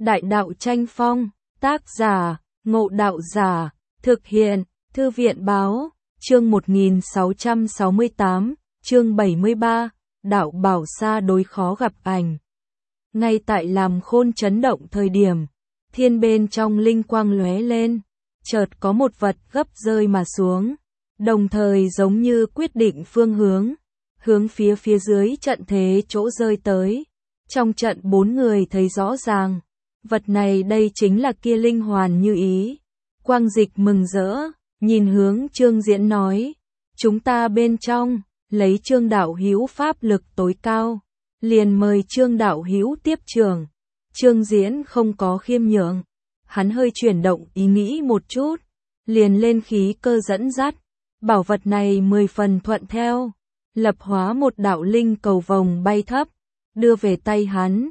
Đại đạo tranh phong, tác giả, Ngộ Đạo Giả, thực hiện, Thư viện báo, chương 1668, chương 73, đạo bảo xa đối khó gặp ảnh. Ngay tại làm khôn chấn động thời điểm, thiên bên trong linh quang lóe lên, chợt có một vật gấp rơi mà xuống, đồng thời giống như quyết định phương hướng phía dưới trận thế chỗ rơi tới. Trong trận 4 người thấy rõ ràng, vật này đây chính là kia linh hoàn như ý. Quang Dịch mừng rỡ, nhìn hướng Trương Diễn nói, chúng ta bên trong, lấy Trương đạo hữu pháp lực tối cao, liền mời Trương đạo hữu tiếp trường. Trương Diễn không có khiêm nhượng, hắn hơi chuyển động ý nghĩ một chút, liền lên khí cơ dẫn dắt, bảo vật này 10 phần thuận theo, lập hóa một đạo linh cầu vồng bay thấp, đưa về tay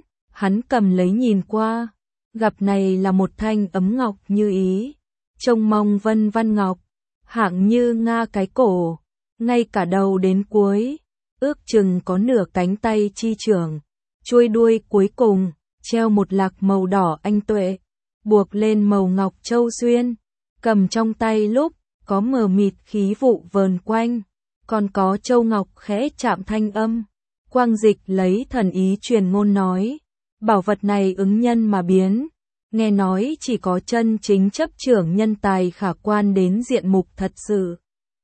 hắn cầm lấy nhìn qua, gặp này là một thanh ấm ngọc như ý, trông mong vân văn ngọc, hạng như nga cái cổ, ngay cả đầu đến cuối, ước chừng có nửa cánh tay chi trưởng, chuôi đuôi cuối cùng, treo một lạc màu đỏ anh tuệ, buộc lên màu ngọc châu xuyên, cầm trong tay lúc, có mờ mịt khí vụ vờn quanh, còn có châu ngọc khẽ chạm thanh âm. Quang Dịch lấy thần ý truyền ngôn nói, bảo vật này ứng nhân mà biến, nghe nói chỉ có chân chính chấp trưởng nhân tài khả quan đến diện mục thật sự.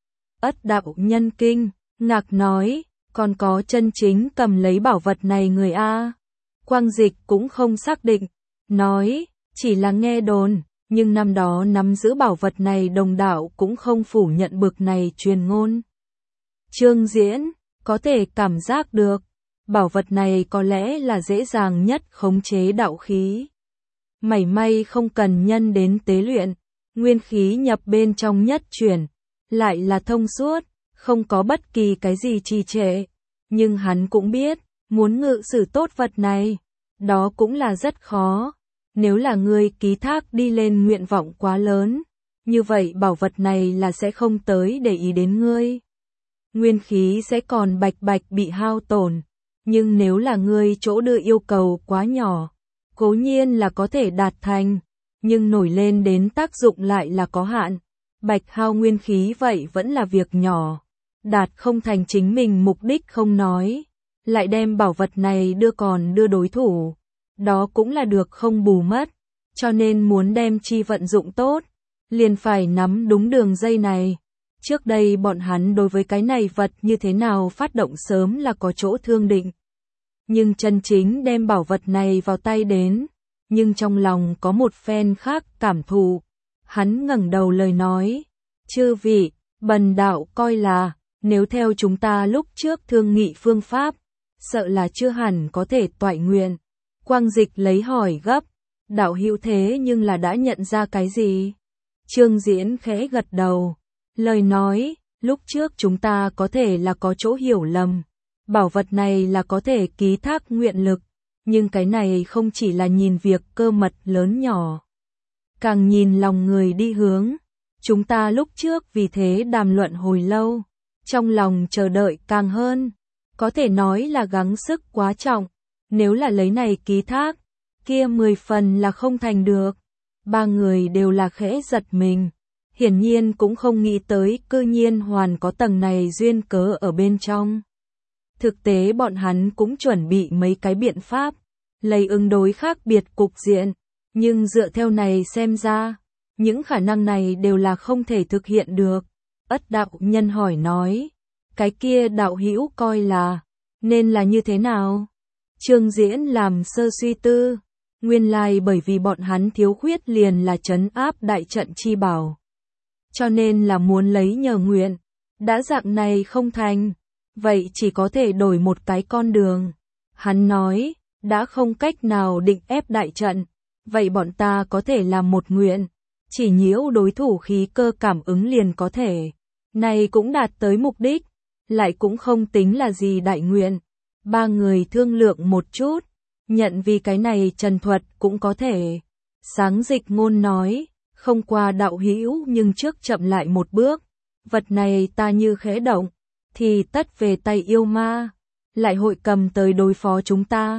Ất đạo nhân kinh, ngạc nói, còn có chân chính cầm lấy bảo vật này người A. Quang Dịch cũng không xác định, nói, chỉ là nghe đồn, nhưng năm đó nắm giữ bảo vật này đồng đạo cũng không phủ nhận bực này truyền ngôn. Trương Diễn, có thể cảm giác được, bảo vật này có lẽ là dễ dàng nhất khống chế đạo khí. Mảy may không cần nhân đến tế luyện, nguyên khí nhập bên trong nhất chuyển, lại là thông suốt, không có bất kỳ cái gì trì trệ. Nhưng hắn cũng biết, muốn ngự sử tốt vật này, đó cũng là rất khó. Nếu là người ký thác đi lên nguyện vọng quá lớn, như vậy bảo vật này là sẽ không tới để ý đến ngươi. Nguyên khí sẽ còn bạch bạch bị hao tổn, nhưng nếu là ngươi chỗ đưa yêu cầu quá nhỏ, cố nhiên là có thể đạt thành, nhưng nổi lên đến tác dụng lại là có hạn. Bạch hao nguyên khí vậy vẫn là việc nhỏ, đạt không thành chính mình mục đích không nói, lại đem bảo vật này đưa đối thủ, đó cũng là được không bù mất, cho nên muốn đem chi vận dụng tốt, liền phải nắm đúng đường dây này. Trước đây bọn hắn đối với cái này vật như thế nào phát động sớm là có chỗ thương định. Nhưng chân chính đem bảo vật này vào tay đến, nhưng trong lòng có một phen khác cảm thụ. Hắn ngẩng đầu lời nói, chư vị, bần đạo coi là, nếu theo chúng ta lúc trước thương nghị phương pháp, sợ là chưa hẳn có thể toại nguyện. Quang Dịch lấy hỏi gấp, đạo hữu thế nhưng là đã nhận ra cái gì? Trương Diễn khẽ gật đầu. Lời nói, lúc trước chúng ta có thể là có chỗ hiểu lầm, bảo vật này là có thể ký thác nguyện lực, nhưng cái này không chỉ là nhìn việc cơ mật lớn nhỏ, càng nhìn lòng người đi hướng. Chúng ta lúc trước vì thế đàm luận hồi lâu, trong lòng chờ đợi càng hơn, có thể nói là gắng sức quá trọng, nếu là lấy này ký thác, kia 10 phần là không thành được. Ba người đều là khẽ giật mình. Hiển nhiên cũng không nghĩ tới cư nhiên hoàn có tầng này duyên cớ ở bên trong. Thực tế bọn hắn cũng chuẩn bị mấy cái biện pháp, lấy ứng đối khác biệt cục diện, nhưng dựa theo này xem ra, những khả năng này đều là không thể thực hiện được. Ất đạo nhân hỏi nói, cái kia đạo hữu coi là, nên là như thế nào? Trương Diễn làm sơ suy tư, nguyên lai bởi vì bọn hắn thiếu khuyết liền là trấn áp đại trận chi bảo. Cho nên là muốn lấy nhờ nguyện, đã dạng này không thành, vậy chỉ có thể đổi một cái con đường. Hắn nói, đã không cách nào định ép đại trận, vậy bọn ta có thể làm một nguyện, chỉ nhiễu đối thủ khí cơ cảm ứng liền có thể. Này cũng đạt tới mục đích, lại cũng không tính là gì đại nguyện. Ba người thương lượng một chút, nhận vì cái này trần thuật cũng có thể. Sáng Dịch ngôn nói, không qua đạo hữu nhưng trước chậm lại một bước, vật này ta như khẽ động, thì tất về tay yêu ma, lại hội cầm tới đối phó chúng ta.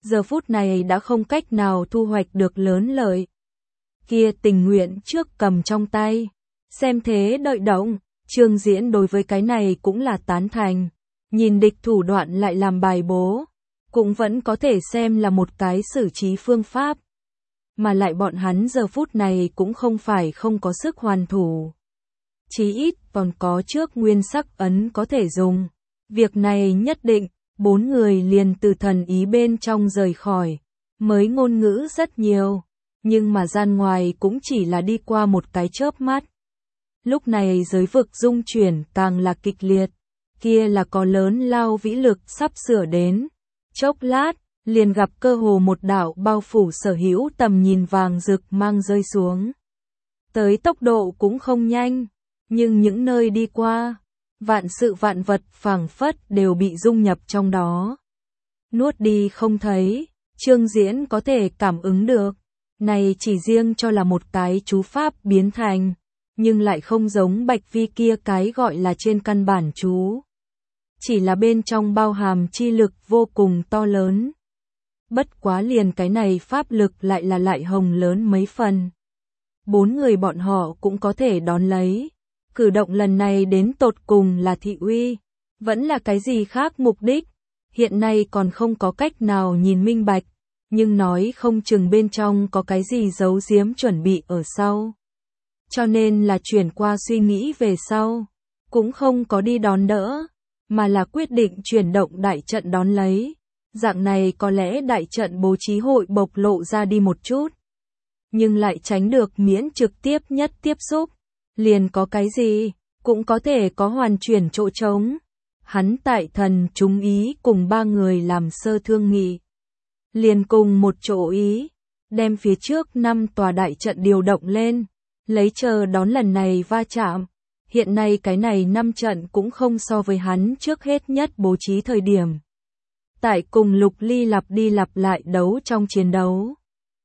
giờ phút này đã không cách nào thu hoạch được lớn lợi. Kia tình nguyện trước cầm trong tay, xem thế đợi động, Trương Diễn đối với cái này cũng là tán thành, nhìn địch thủ đoạn lại làm bài bố, cũng vẫn có thể xem là một cái xử trí phương pháp. Mà lại bọn hắn giờ phút này cũng không phải không có sức hoàn thủ. Chí ít còn có trước nguyên sắc ấn có thể dùng. Việc này nhất định, 4 người liền từ thần ý bên trong rời khỏi. Mới ngôn ngữ rất nhiều, nhưng mà gian ngoài cũng chỉ là đi qua một cái chớp mắt. Lúc này giới vực dung chuyển càng là kịch liệt, kia là có lớn lao vĩ lực sắp sửa đến. Chốc lát, liền gặp cơ hồ một đạo bao phủ sở hữu tầm nhìn vàng rực mang rơi xuống. Tới tốc độ cũng không nhanh, nhưng những nơi đi qua, vạn sự vạn vật phảng phất đều bị dung nhập trong đó. Nuốt đi không thấy, Trương Diễn có thể cảm ứng được, này chỉ riêng cho là một cái chú pháp biến thành, nhưng lại không giống Bạch Vi kia cái gọi là trên căn bản chú. Chỉ là bên trong bao hàm chi lực vô cùng to lớn. Bất quá liền cái này pháp lực lại hồng lớn mấy phần. 4 người bọn họ cũng có thể đón lấy. Cử động lần này đến tột cùng là thị uy, vẫn là cái gì khác mục đích, hiện nay còn không có cách nào nhìn minh bạch, nhưng nói không chừng bên trong có cái gì giấu giếm chuẩn bị ở sau. Cho nên là chuyển qua suy nghĩ về sau, cũng không có đi đón đỡ, mà là quyết định chuyển động đại trận đón lấy. Dạng này có lẽ đại trận bố trí hội bộc lộ ra đi một chút, nhưng lại tránh được miễn trực tiếp nhất tiếp xúc. Liền có cái gì, cũng có thể có hoàn chuyển chỗ trống. Hắn tại thần chúng ý cùng 3 người làm sơ thương nghị. Liền cùng một chỗ ý, đem phía trước 5 tòa đại trận điều động lên, lấy chờ đón lần này va chạm. Hiện nay cái này 5 trận cũng không so với hắn trước hết nhất bố trí thời điểm. Tại cùng Lục Ly lặp đi lặp lại đấu trong chiến đấu.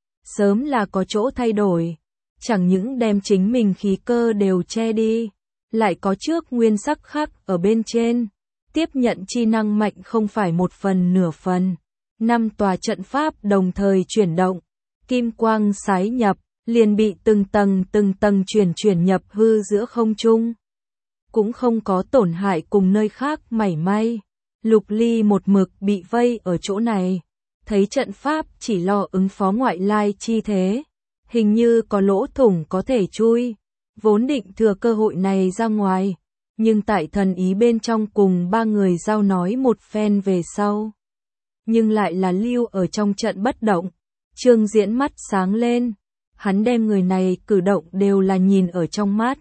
Sớm là có chỗ thay đổi. Chẳng những đem chính mình khí cơ đều che đi, lại có trước nguyên sắc khác ở bên trên, tiếp nhận chi năng mạnh không phải một phần nửa phần. 5 tòa trận pháp đồng thời chuyển động, kim quang sái nhập, liền bị từng tầng chuyển nhập hư giữa không trung. Cũng không có tổn hại cùng nơi khác mảy may. Lục Ly một mực bị vây ở chỗ này, thấy trận pháp chỉ lo ứng phó ngoại lai chi thế. Hình như có lỗ thủng có thể chui, vốn định thừa cơ hội này ra ngoài, nhưng tại thần ý bên trong cùng 3 người giao nói một phen về sau. Nhưng lại là lưu ở trong trận bất động, Trương Diễn mắt sáng lên, hắn đem người này cử động đều là nhìn ở trong mắt.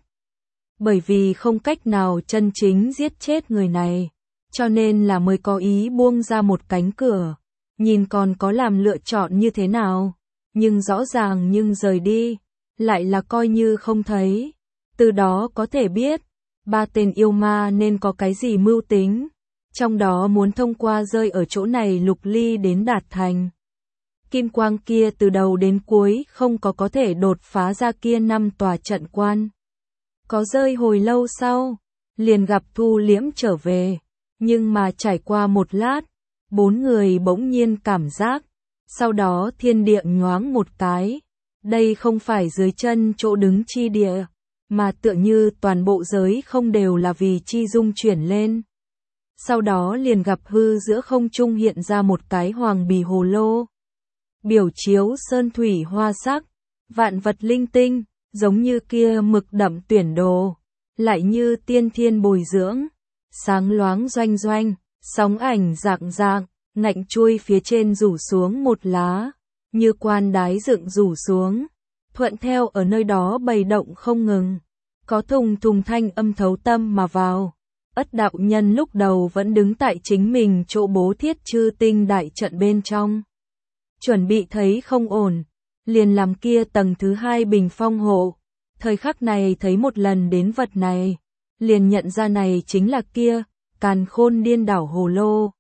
Bởi vì không cách nào chân chính giết chết người này, cho nên là mới có ý buông ra một cánh cửa, nhìn còn có làm lựa chọn như thế nào. Nhưng rõ ràng nhưng rời đi, lại là coi như không thấy. Từ đó có thể biết, 3 tên yêu ma nên có cái gì mưu tính. Trong đó muốn thông qua rơi ở chỗ này Lục Ly đến đạt thành. Kim quang kia từ đầu đến cuối không có thể đột phá ra kia 5 tòa trận quan. Có rơi hồi lâu sau, liền gặp thu liễm trở về. Nhưng mà trải qua một lát, 4 người bỗng nhiên cảm giác. Sau đó thiên địa nhoáng một cái, đây không phải dưới chân chỗ đứng chi địa, mà tựa như toàn bộ giới không đều là vì chi dung chuyển lên. Sau đó liền gặp hư giữa không trung hiện ra một cái hoàng bì hồ lô. Biểu chiếu sơn thủy hoa sắc, vạn vật linh tinh, giống như kia mực đậm tuyển đồ, lại như tiên thiên bồi dưỡng, sáng loáng doanh doanh, sóng ảnh rạng rạng. Ngạnh chuôi phía trên rủ xuống một lá, như quan đái dựng rủ xuống, thuận theo ở nơi đó bày động không ngừng, có thùng thanh âm thấu tâm mà vào. Ất đạo nhân lúc đầu vẫn đứng tại chính mình chỗ bố thiết chư tinh đại trận bên trong, chuẩn bị thấy không ổn, liền làm kia tầng thứ 2 bình phong hộ. Thời khắc này thấy một lần đến vật này, liền nhận ra này chính là kia càn khôn điên đảo hồ lô.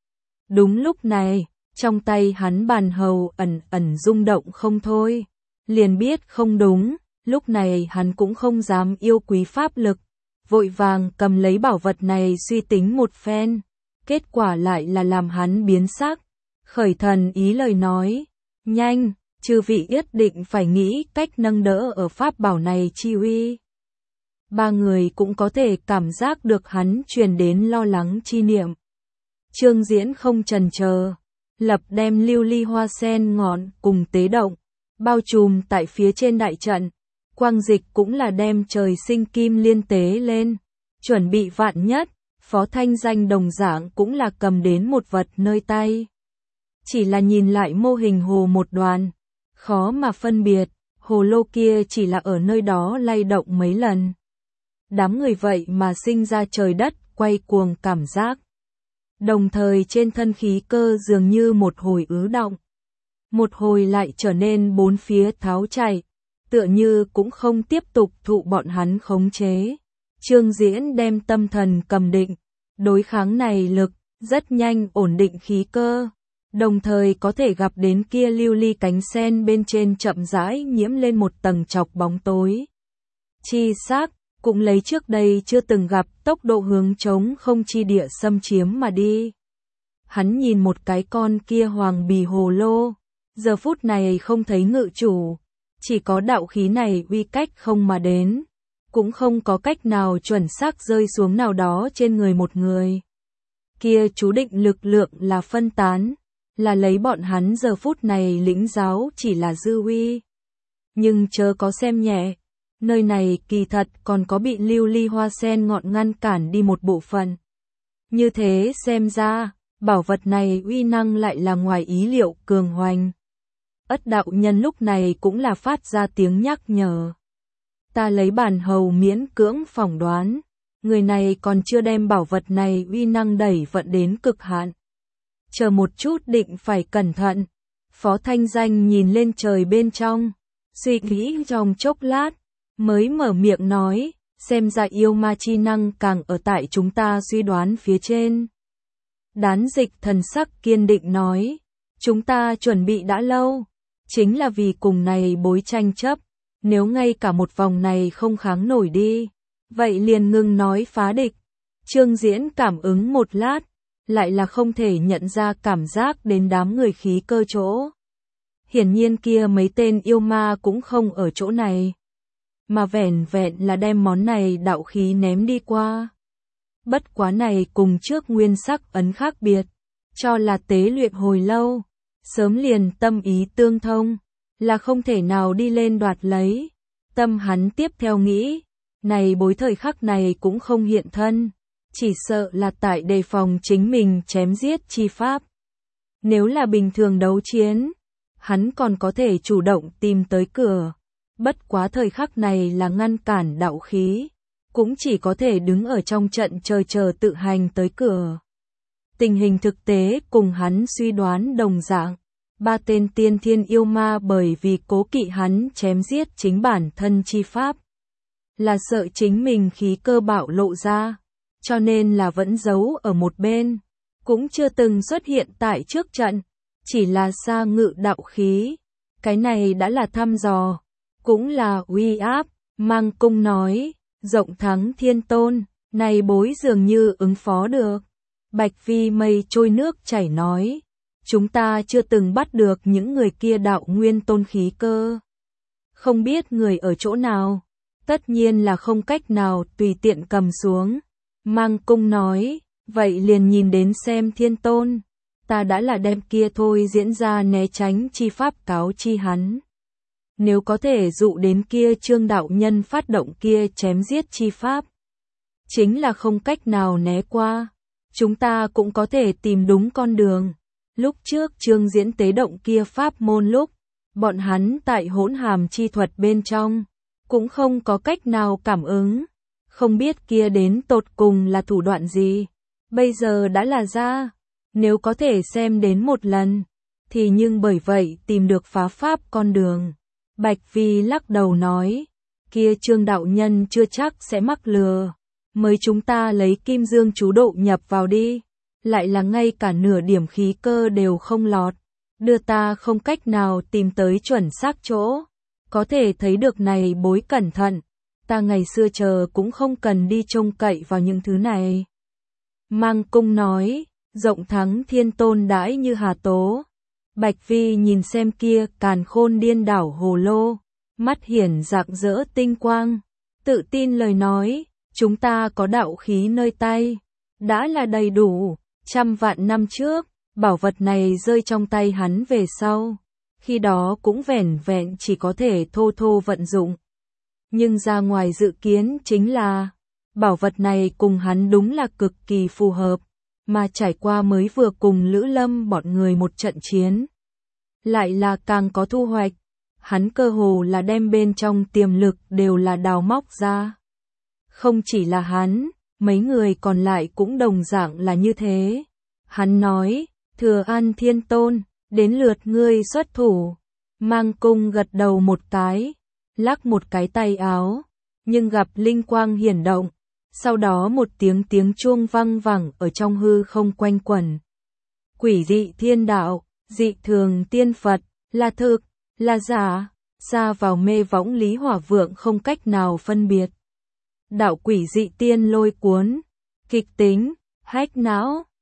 Đúng lúc này, trong tay hắn bàn hầu ẩn rung động không thôi, liền biết không đúng, lúc này hắn cũng không dám yêu quý pháp lực, vội vàng cầm lấy bảo vật này suy tính một phen, kết quả lại là làm hắn biến sắc, Khởi thần ý lời nói, nhanh, chư vị nhất định phải nghĩ cách nâng đỡ ở pháp bảo này chi uy. Ba người cũng có thể cảm giác được hắn truyền đến lo lắng chi niệm. Trương Diễn không chần chờ, lập đem lưu ly hoa sen ngọn cùng tế động, bao trùm tại phía trên đại trận. Quang Dịch cũng là đem trời sinh kim liên tế lên, chuẩn bị vạn nhất. Phó Thanh Danh đồng dạng cũng là cầm đến một vật nơi tay. Chỉ là nhìn lại mô hình hồ một đoàn, khó mà phân biệt, hồ lô kia chỉ là ở nơi đó lay động mấy lần. Đám người vậy mà sinh ra trời đất quay cuồng cảm giác. Đồng thời trên thân khí cơ dường như một hồi ứ động, một hồi lại trở nên bốn phía tháo chạy, tựa như cũng không tiếp tục thụ bọn hắn khống chế. Trương Diễn đem tâm thần cầm định, đối kháng này lực, rất nhanh ổn định khí cơ, đồng thời có thể gặp đến kia lưu ly cánh sen bên trên chậm rãi nhiễm lên một tầng chọc bóng tối. Chi xác, cũng lấy trước đây chưa từng gặp tốc độ hướng trống không chi địa xâm chiếm mà đi. Hắn nhìn một cái con kia hoàng bì hồ lô, giờ phút này không thấy ngự chủ, chỉ có đạo khí này uy cách không mà đến, cũng không có cách nào chuẩn xác rơi xuống nào đó trên người một người. Kia chú định lực lượng là phân tán, là lấy bọn hắn giờ phút này lĩnh giáo chỉ là dư uy. Nhưng chớ có xem nhẹ, nơi này kỳ thật còn có bị lưu ly hoa sen ngọn ngăn cản đi một bộ phận. Như thế xem ra, bảo vật này uy năng lại là ngoài ý liệu cường hoành. Ất đạo nhân lúc này cũng là phát ra tiếng nhắc nhở. Ta lấy bản hầu miễn cưỡng phỏng đoán, người này còn chưa đem bảo vật này uy năng đẩy vận đến cực hạn. Chờ một chút định phải cẩn thận. Phó Thanh Danh nhìn lên trời bên trong, suy nghĩ trong chốc lát, mới mở miệng nói, xem ra yêu ma chi năng càng ở tại chúng ta suy đoán phía trên. Đán Dịch thần sắc kiên định nói, chúng ta chuẩn bị đã lâu, chính là vì cùng này bối tranh chấp, nếu ngay cả một vòng này không kháng nổi đi, vậy liền ngừng nói phá địch. Trương Diễn cảm ứng một lát, lại là không thể nhận ra cảm giác đến đám người khí cơ chỗ. Hiển nhiên kia mấy tên yêu ma cũng không ở chỗ này, mà vẻn vẹn là đem món này đạo khí ném đi qua. Bất quá này cùng trước nguyên sắc ấn khác biệt, cho là tế luyện hồi lâu, sớm liền tâm ý tương thông, là không thể nào đi lên đoạt lấy. Tâm hắn tiếp theo nghĩ, này bối thời khắc này cũng không hiện thân, chỉ sợ là tại đề phòng chính mình chém giết chi pháp. Nếu là bình thường đấu chiến, hắn còn có thể chủ động tìm tới cửa, bất quá thời khắc này là ngăn cản đạo khí, cũng chỉ có thể đứng ở trong trận chờ tự hành tới cửa. Tình hình thực tế cùng hắn suy đoán đồng dạng, ba tên tiên thiên yêu ma bởi vì cố kỵ hắn chém giết chính bản thân chi pháp, là sợ chính mình khí cơ bạo lộ ra, cho nên là vẫn giấu ở một bên, cũng chưa từng xuất hiện tại trước trận, chỉ là xa ngự đạo khí. Cái này đã là thăm dò, cũng là uy áp. Mang Cung nói, rộng thắng thiên tôn, này bối dường như ứng phó được. Bạch Vi mây trôi nước chảy nói, chúng ta chưa từng bắt được những người kia đạo nguyên tôn khí cơ. Không biết người ở chỗ nào, tất nhiên là không cách nào tùy tiện cầm xuống. Mang Cung nói, vậy liền nhìn đến xem thiên tôn, ta đã là đem kia thôi diễn ra né tránh chi pháp cáo chi hắn. Nếu có thể dụ đến kia Trương đạo nhân phát động kia chém giết chi pháp, chính là không cách nào né qua, chúng ta cũng có thể tìm đúng con đường. Lúc trước Trương diễn tế động kia pháp môn lúc, bọn hắn tại hỗn hàm chi thuật bên trong, cũng không có cách nào cảm ứng, không biết kia đến tột cùng là thủ đoạn gì, bây giờ đã là ra, nếu có thể xem đến một lần, thì nhưng bởi vậy tìm được phá pháp con đường. Bạch Vi lắc đầu nói, kia Trương đạo nhân chưa chắc sẽ mắc lừa, mới chúng ta lấy kim dương chú độ nhập vào đi, lại là ngay cả nửa điểm khí cơ đều không lọt, đưa ta không cách nào tìm tới chuẩn xác chỗ, có thể thấy được này bối cẩn thận, ta ngày xưa chờ cũng không cần đi trông cậy vào những thứ này. Mang Cung nói, rộng thắng thiên tôn đãi như hà tố. Bạch Vi nhìn xem kia càn khôn điên đảo hồ lô, mắt hiển rạng rỡ tinh quang, tự tin lời nói, chúng ta có đạo khí nơi tay, đã là đầy đủ, 100 vạn năm trước, bảo vật này rơi trong tay hắn về sau, khi đó cũng vẻn vẹn chỉ có thể thô thô vận dụng. Nhưng ra ngoài dự kiến chính là, bảo vật này cùng hắn đúng là cực kỳ phù hợp, mà trải qua mới vừa cùng Lữ Lâm bọn người một trận chiến. Lại là càng có thu hoạch, hắn cơ hồ là đem bên trong tiềm lực đều là đào móc ra. Không chỉ là hắn, mấy người còn lại cũng đồng dạng là như thế. Hắn nói, Thừa An Thiên Tôn, đến lượt ngươi xuất thủ. Mang Cung gật đầu một cái, lắc một cái tay áo, nhưng gặp linh quang hiển động, sau đó một tiếng chuông vang vẳng ở trong hư không quanh quẩn. Quỷ dị thiên đạo, dị thường tiên Phật, là thực, là giả, xa vào mê võng Lý Hỏa Vượng không cách nào phân biệt. Đạo quỷ dị tiên lôi cuốn, kịch tính, hách não,